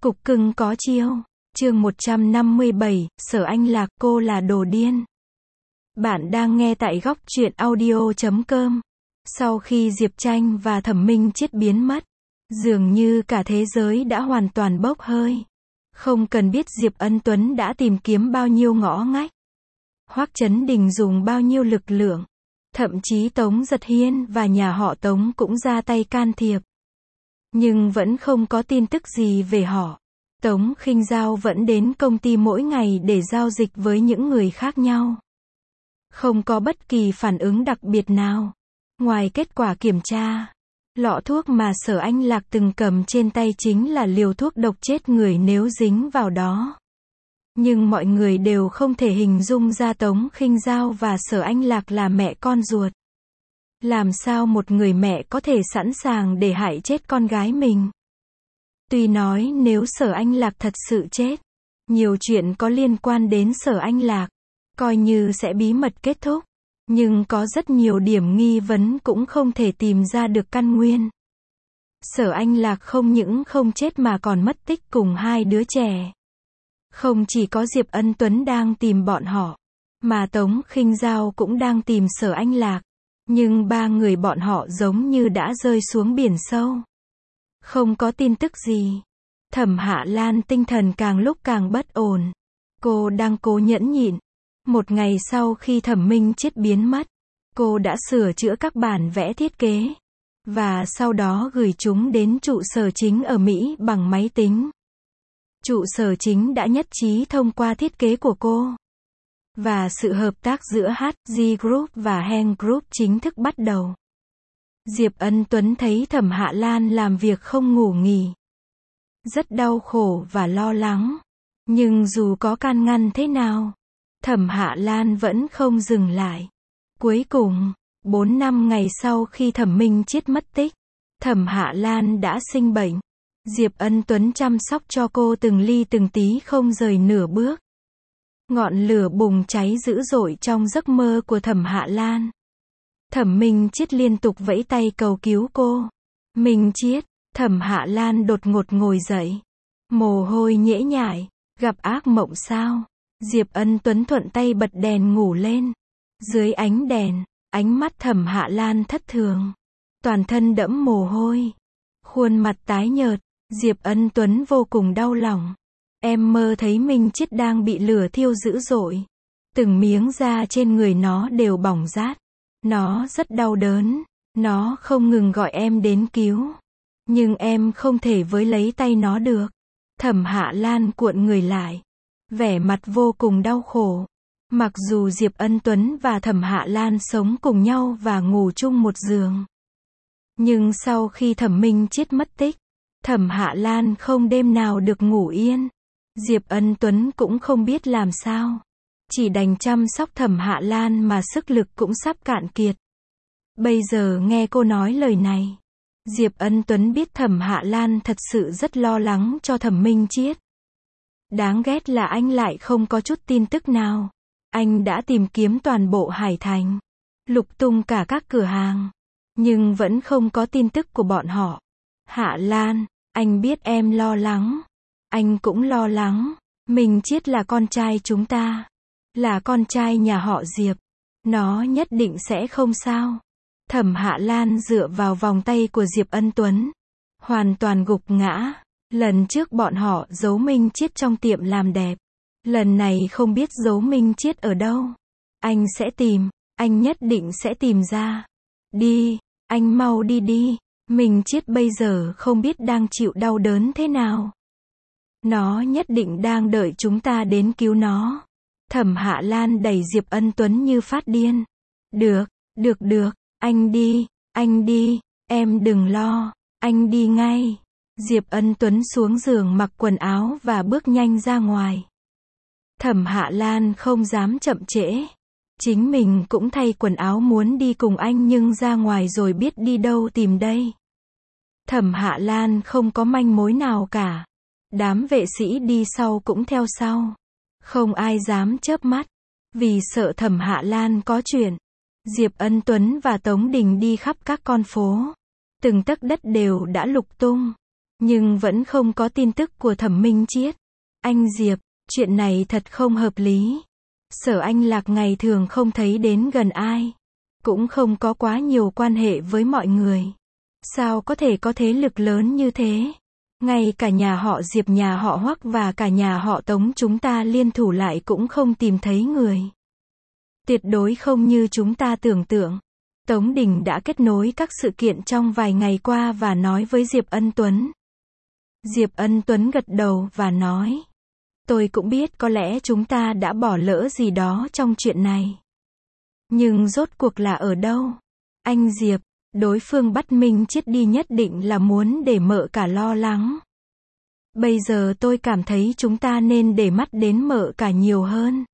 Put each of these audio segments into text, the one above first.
Cục cưng có chiêu. Chương 157, Sở Anh Lạc, cô là đồ điên. Bạn đang nghe tại góc truyện audio.com. Sau khi Diệp Tranh và Thẩm Minh Chiết biến mất, dường như cả thế giới đã hoàn toàn bốc hơi. Không cần biết Diệp Ân Tuấn đã tìm kiếm bao nhiêu ngõ ngách, Hoắc Chấn Đình dùng bao nhiêu lực lượng, thậm chí Tống Giật Hiên và nhà họ Tống cũng ra tay can thiệp. Nhưng vẫn không có tin tức gì về họ. Tống Khinh Giao vẫn đến công ty mỗi ngày để giao dịch với những người khác nhau. Không có bất kỳ phản ứng đặc biệt nào. Ngoài kết quả kiểm tra, lọ thuốc mà Sở Anh Lạc từng cầm trên tay chính là liều thuốc độc chết người nếu dính vào đó. Nhưng mọi người đều không thể hình dung ra Tống Khinh Giao và Sở Anh Lạc là mẹ con ruột. Làm sao một người mẹ có thể sẵn sàng để hại chết con gái mình? Tuy nói nếu Sở Anh Lạc thật sự chết, nhiều chuyện có liên quan đến Sở Anh Lạc, coi như sẽ bí mật kết thúc. Nhưng có rất nhiều điểm nghi vấn cũng không thể tìm ra được căn nguyên. Sở Anh Lạc không những không chết mà còn mất tích cùng hai đứa trẻ. Không chỉ có Diệp Ân Tuấn đang tìm bọn họ, mà Tống Khinh Giao cũng đang tìm Sở Anh Lạc. Nhưng ba người bọn họ giống như đã rơi xuống biển sâu. Không có tin tức gì. Thẩm Hạ Lan tinh thần càng lúc càng bất ổn. Cô đang cố nhẫn nhịn. Một ngày sau khi Thẩm Minh Chiết biến mất, cô đã sửa chữa các bản vẽ thiết kế. Và sau đó gửi chúng đến trụ sở chính ở Mỹ bằng máy tính. Trụ sở chính đã nhất trí thông qua thiết kế của cô. Và sự hợp tác giữa HG Group và Hen Group chính thức bắt đầu. Diệp Ân Tuấn thấy Thẩm Hạ Lan làm việc không ngủ nghỉ. Rất đau khổ và lo lắng. Nhưng dù có can ngăn thế nào, Thẩm Hạ Lan vẫn không dừng lại. Cuối cùng, 4 năm ngày sau khi Thẩm Minh Chiết mất tích, Thẩm Hạ Lan đã sinh bệnh. Diệp Ân Tuấn chăm sóc cho cô từng ly từng tí không rời nửa bước. Ngọn lửa bùng cháy dữ dội trong giấc mơ của Thẩm Hạ Lan. Thẩm Minh Chiết liên tục vẫy tay cầu cứu cô. Minh Chiết, Thẩm Hạ Lan đột ngột ngồi dậy. Mồ hôi nhễ nhại, gặp ác mộng sao? Diệp Ân Tuấn thuận tay bật đèn ngủ lên. Dưới ánh đèn, ánh mắt Thẩm Hạ Lan thất thường. Toàn thân đẫm mồ hôi. Khuôn mặt tái nhợt, Diệp Ân Tuấn vô cùng đau lòng. Em mơ thấy Minh Chiết đang bị lửa thiêu dữ dội. Từng miếng da trên người nó đều bỏng rát. Nó rất đau đớn. Nó không ngừng gọi em đến cứu. Nhưng em không thể với lấy tay nó được. Thẩm Hạ Lan cuộn người lại. Vẻ mặt vô cùng đau khổ. Mặc dù Diệp Ân Tuấn và Thẩm Hạ Lan sống cùng nhau và ngủ chung một giường. Nhưng sau khi Thẩm Minh Chiết mất tích, Thẩm Hạ Lan không đêm nào được ngủ yên. Diệp Ân Tuấn cũng không biết làm sao. Chỉ đành chăm sóc Thẩm Hạ Lan mà sức lực cũng sắp cạn kiệt. Bây giờ nghe cô nói lời này, Diệp Ân Tuấn biết Thẩm Hạ Lan thật sự rất lo lắng cho Thẩm Minh Chiết. Đáng ghét là anh lại không có chút tin tức nào. Anh đã tìm kiếm toàn bộ Hải Thành, lục tung cả các cửa hàng, nhưng vẫn không có tin tức của bọn họ. Hạ Lan, anh biết em lo lắng. Anh cũng lo lắng. Minh Chiết là con trai chúng ta. Là con trai nhà họ Diệp. Nó nhất định sẽ không sao. Thẩm Hạ Lan dựa vào vòng tay của Diệp Ân Tuấn. Hoàn toàn gục ngã. Lần trước bọn họ giấu Minh Chiết trong tiệm làm đẹp. Lần này không biết giấu Minh Chiết ở đâu. Anh sẽ tìm. Anh nhất định sẽ tìm ra. Đi. Anh mau đi đi. Minh Chiết bây giờ không biết đang chịu đau đớn thế nào. Nó nhất định đang đợi chúng ta đến cứu nó. Thẩm Hạ Lan đẩy Diệp Ân Tuấn như phát điên. Được, được, anh đi, em đừng lo, anh đi ngay. Diệp Ân Tuấn xuống giường mặc quần áo và bước nhanh ra ngoài. Thẩm Hạ Lan không dám chậm trễ. Chính mình cũng thay quần áo muốn đi cùng anh nhưng ra ngoài rồi biết đi đâu tìm đây. Thẩm Hạ Lan không có manh mối nào cả. Đám vệ sĩ đi sau cũng theo sau. Không ai dám chớp mắt. Vì sợ Thẩm Hạ Lan có chuyện. Diệp Ân Tuấn và Tống Đình đi khắp các con phố. Từng tấc đất đều đã lục tung. nhưng vẫn không có tin tức của Thẩm Minh Chiết. Anh Diệp, chuyện này thật không hợp lý. Sở Anh Lạc ngày thường không thấy đến gần ai, cũng không có quá nhiều quan hệ với mọi người. Sao có thể có thế lực lớn như thế? Ngay cả nhà họ Diệp, nhà họ Hoắc và cả nhà họ Tống chúng ta liên thủ lại cũng không tìm thấy người. Tuyệt đối không như chúng ta tưởng tượng. Tống Đình đã kết nối các sự kiện trong vài ngày qua và nói với Diệp Ân Tuấn. Diệp Ân Tuấn gật đầu và nói. Tôi cũng biết có lẽ chúng ta đã bỏ lỡ gì đó trong chuyện này. Nhưng rốt cuộc là ở đâu? Anh Diệp, đối phương bắt Minh Chiết đi nhất định là muốn để Mợ Cả lo lắng. Bây giờ tôi cảm thấy chúng ta nên để mắt đến Mợ Cả nhiều hơn.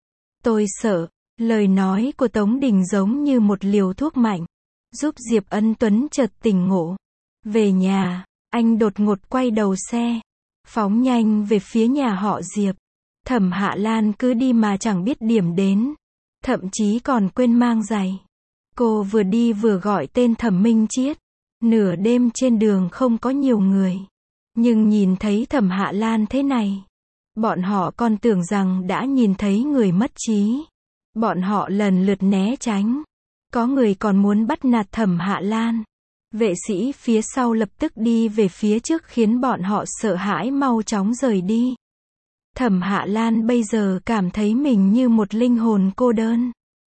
Tôi sợ, lời nói của Tống Đình giống như một liều thuốc mạnh, giúp Diệp Ân Tuấn chợt tỉnh ngộ. Về nhà, anh đột ngột quay đầu xe, phóng nhanh về phía nhà họ Diệp. Thẩm Hạ Lan cứ đi mà chẳng biết điểm đến, thậm chí còn quên mang giày. Cô vừa đi vừa gọi tên Thẩm Minh Chiết. Nửa đêm trên đường không có nhiều người, nhưng nhìn thấy Thẩm Hạ Lan thế này, bọn họ còn tưởng rằng đã nhìn thấy người mất trí. Bọn họ lần lượt né tránh. Có người còn muốn bắt nạt Thẩm Hạ Lan. Vệ sĩ phía sau lập tức đi về phía trước khiến bọn họ sợ hãi mau chóng rời đi. Thẩm Hạ Lan bây giờ cảm thấy mình như một linh hồn cô đơn.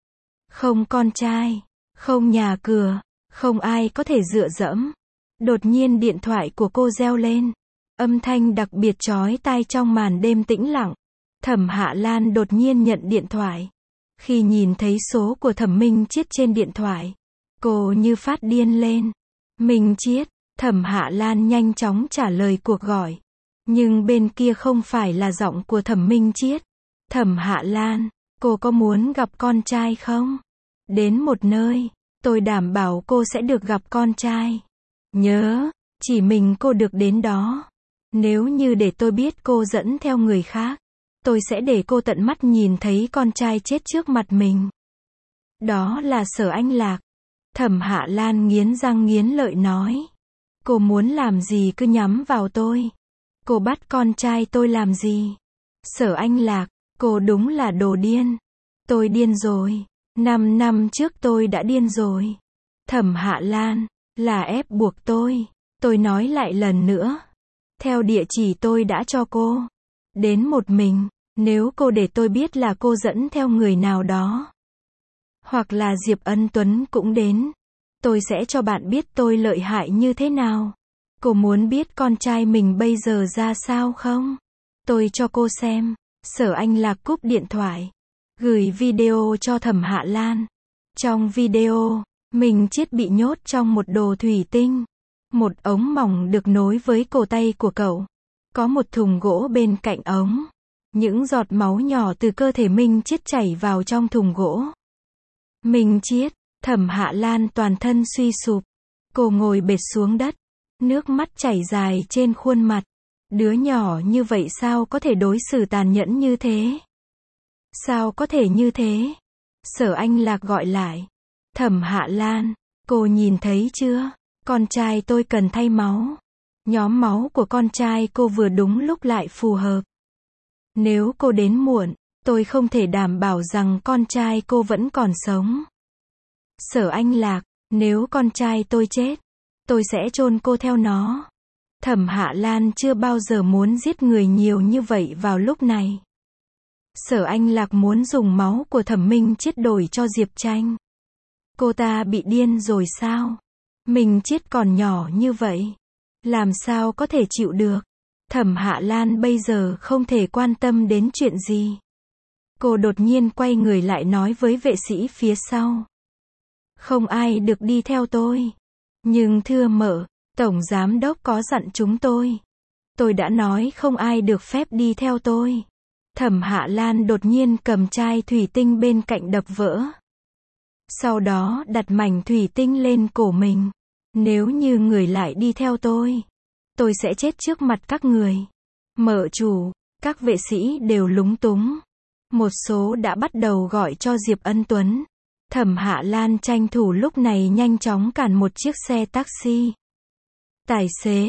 Không con trai, không nhà cửa, không ai có thể dựa dẫm. Đột nhiên điện thoại của cô reo lên. Âm thanh đặc biệt chói tai trong màn đêm tĩnh lặng. Thẩm Hạ Lan đột nhiên nhận điện thoại. Khi nhìn thấy số của Thẩm Minh Chiết trên điện thoại, cô như phát điên lên. Minh Chiết, Thẩm Hạ Lan nhanh chóng trả lời cuộc gọi. Nhưng bên kia không phải là giọng của Thẩm Minh Chiết. Thẩm Hạ Lan, cô có muốn gặp con trai không? Đến một nơi, tôi đảm bảo cô sẽ được gặp con trai. Nhớ, chỉ mình cô được đến đó. Nếu như để tôi biết cô dẫn theo người khác, tôi sẽ để cô tận mắt nhìn thấy con trai chết trước mặt mình. Đó là Sở Anh Lạc. Thẩm Hạ Lan nghiến răng nghiến lợi nói. Cô muốn làm gì cứ nhắm vào tôi. Cô bắt con trai tôi làm gì? Sở Anh Lạc, cô đúng là đồ điên. Tôi điên rồi. 5 năm trước tôi đã điên rồi. Thẩm Hạ Lan, là ép buộc tôi. Tôi nói lại lần nữa. Theo địa chỉ tôi đã cho cô. Đến một mình. Nếu cô để tôi biết là cô dẫn theo người nào đó, hoặc là Diệp Ân Tuấn cũng đến, tôi sẽ cho bạn biết tôi lợi hại như thế nào. Cô muốn biết con trai mình bây giờ ra sao không? Tôi cho cô xem. Sở Anh Lạc cúp điện thoại, gửi video cho Thẩm Hạ Lan. Trong video, Minh Chiết bị nhốt trong một đồ thủy tinh. Một ống mỏng được nối với cổ tay của cậu. Có một thùng gỗ bên cạnh ống. Những giọt máu nhỏ từ cơ thể Minh Chiết chảy vào trong thùng gỗ. Minh Chiết, Thẩm Hạ Lan toàn thân suy sụp. Cô ngồi bệt xuống đất. Nước mắt chảy dài trên khuôn mặt. Đứa nhỏ như vậy sao có thể đối xử tàn nhẫn như thế? Sao có thể như thế? Sở Anh Lạc gọi lại. Thẩm Hạ Lan, cô nhìn thấy chưa? Con trai tôi cần thay máu. Nhóm máu của con trai cô vừa đúng lúc lại phù hợp. Nếu cô đến muộn, tôi không thể đảm bảo rằng con trai cô vẫn còn sống. Sở Anh Lạc, nếu con trai tôi chết, tôi sẽ chôn cô theo nó. Thẩm Hạ Lan chưa bao giờ muốn giết người nhiều như vậy vào lúc này. Sở Anh Lạc muốn dùng máu của Thẩm Minh Chiết đổi cho Diệp Tranh. Cô ta bị điên rồi sao? Minh Chiết còn nhỏ như vậy, làm sao có thể chịu được? Thẩm Hạ Lan bây giờ không thể quan tâm đến chuyện gì. Cô đột nhiên quay người lại nói với vệ sĩ phía sau. Không ai được đi theo tôi. Nhưng thưa Mợ, Tổng Giám Đốc có dặn chúng tôi. Tôi đã nói không ai được phép đi theo tôi. Thẩm Hạ Lan đột nhiên cầm chai thủy tinh bên cạnh đập vỡ. Sau đó đặt mảnh thủy tinh lên cổ mình. Nếu như người lại đi theo tôi sẽ chết trước mặt các người. Mợ chủ, các vệ sĩ đều lúng túng. Một số đã bắt đầu gọi cho Diệp Ân Tuấn. Thẩm Hạ Lan tranh thủ lúc này nhanh chóng cản một chiếc xe taxi. Tài xế,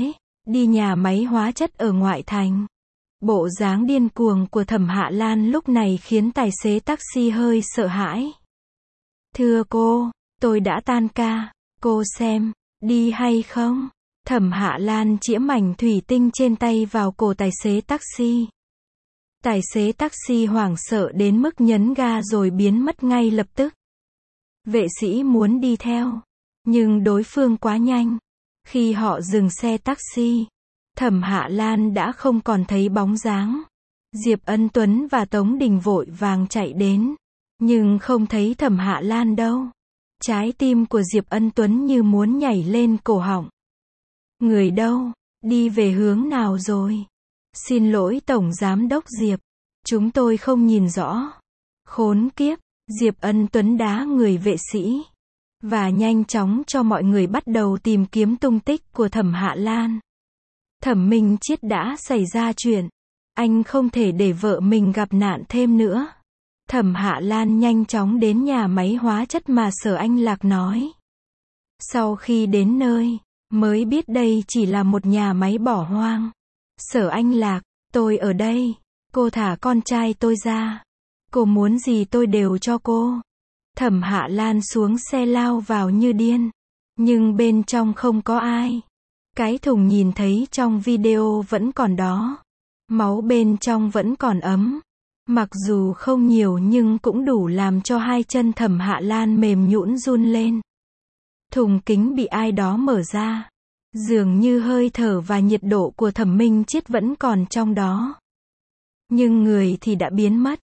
đi nhà máy hóa chất ở ngoại thành. Bộ dáng điên cuồng của Thẩm Hạ Lan lúc này khiến tài xế taxi hơi sợ hãi. Thưa cô, tôi đã tan ca, cô xem, đi hay không? Thẩm Hạ Lan chĩa mảnh thủy tinh trên tay vào cổ tài xế taxi. Tài xế taxi hoảng sợ đến mức nhấn ga rồi biến mất ngay lập tức. Vệ sĩ muốn đi theo, nhưng đối phương quá nhanh. Khi họ dừng xe taxi, Thẩm Hạ Lan đã không còn thấy bóng dáng. Diệp Ân Tuấn và Tống Đình vội vàng chạy đến, nhưng không thấy Thẩm Hạ Lan đâu. Trái tim của Diệp Ân Tuấn như muốn nhảy lên cổ họng. Người đâu? Đi về hướng nào rồi? Xin lỗi Tổng Giám đốc Diệp, chúng tôi không nhìn rõ. Khốn kiếp, Diệp Ân Tuấn đá người vệ sĩ và nhanh chóng cho mọi người bắt đầu tìm kiếm tung tích của Thẩm Hạ Lan. Thẩm Minh Chiết đã xảy ra chuyện, anh không thể để vợ mình gặp nạn thêm nữa. Thẩm Hạ Lan nhanh chóng đến nhà máy hóa chất mà Sở Anh Lạc nói. Sau khi đến nơi, mới biết đây chỉ là một nhà máy bỏ hoang. Sở Anh Lạc, tôi ở đây, cô thả con trai tôi ra. Cô muốn gì tôi đều cho cô. Thẩm Hạ Lan xuống xe lao vào như điên. Nhưng bên trong không có ai. Cái thùng nhìn thấy trong video vẫn còn đó. Máu bên trong vẫn còn ấm. Mặc dù không nhiều nhưng cũng đủ làm cho hai chân Thẩm Hạ Lan mềm nhũn run lên. Thùng kính bị ai đó mở ra. Dường như hơi thở và nhiệt độ của Thẩm Minh Chiết vẫn còn trong đó. Nhưng người thì đã biến mất.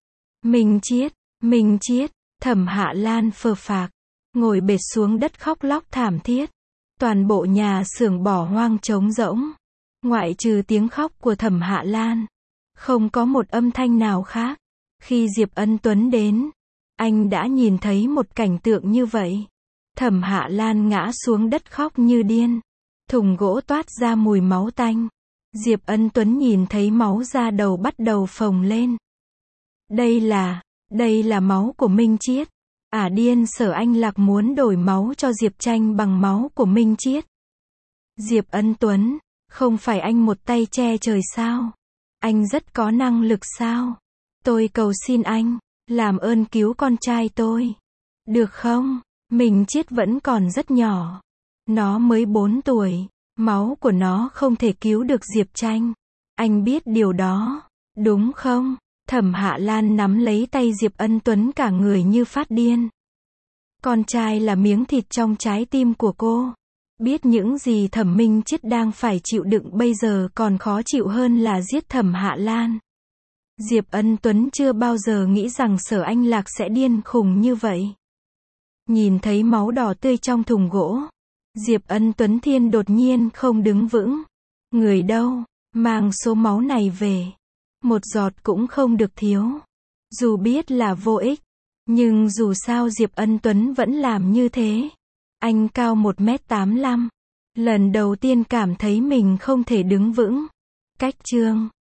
Minh Chiết, Thẩm Hạ Lan phờ phạc, ngồi bệt xuống đất khóc lóc thảm thiết. Toàn bộ nhà xưởng bỏ hoang trống rỗng. Ngoại trừ tiếng khóc của Thẩm Hạ Lan, không có một âm thanh nào khác. Khi Diệp Ân Tuấn đến, anh đã nhìn thấy một cảnh tượng như vậy. Thẩm Hạ Lan ngã xuống đất khóc như điên. Thùng gỗ toát ra mùi máu tanh. Diệp Ân Tuấn nhìn thấy máu ra đầu bắt đầu phồng lên. Đây là máu của Minh Chiết. Điên, Sở Anh Lạc muốn đổi máu cho Diệp Tranh bằng máu của Minh Chiết. Diệp Ân Tuấn, không phải anh một tay che trời sao? Anh rất có năng lực sao? Tôi cầu xin anh, làm ơn cứu con trai tôi. Được không? Minh Chiết vẫn còn rất nhỏ. Nó mới 4 tuổi. Máu của nó không thể cứu được Diệp Tranh. Anh biết điều đó, đúng không? Thẩm Hạ Lan nắm lấy tay Diệp Ân Tuấn cả người như phát điên. Con trai là miếng thịt trong trái tim của cô. Biết những gì Thẩm Minh Chiết đang phải chịu đựng bây giờ còn khó chịu hơn là giết Thẩm Hạ Lan. Diệp Ân Tuấn chưa bao giờ nghĩ rằng Sở Anh Lạc sẽ điên khùng như vậy. Nhìn thấy máu đỏ tươi trong thùng gỗ, Diệp Ân Tuấn Thiên đột nhiên không đứng vững. Người đâu? Mang số máu này về. Một giọt cũng không được thiếu. Dù biết là vô ích, nhưng dù sao Diệp Ân Tuấn vẫn làm như thế. Anh cao 1m85. Lần đầu tiên cảm thấy mình không thể đứng vững. Cách chương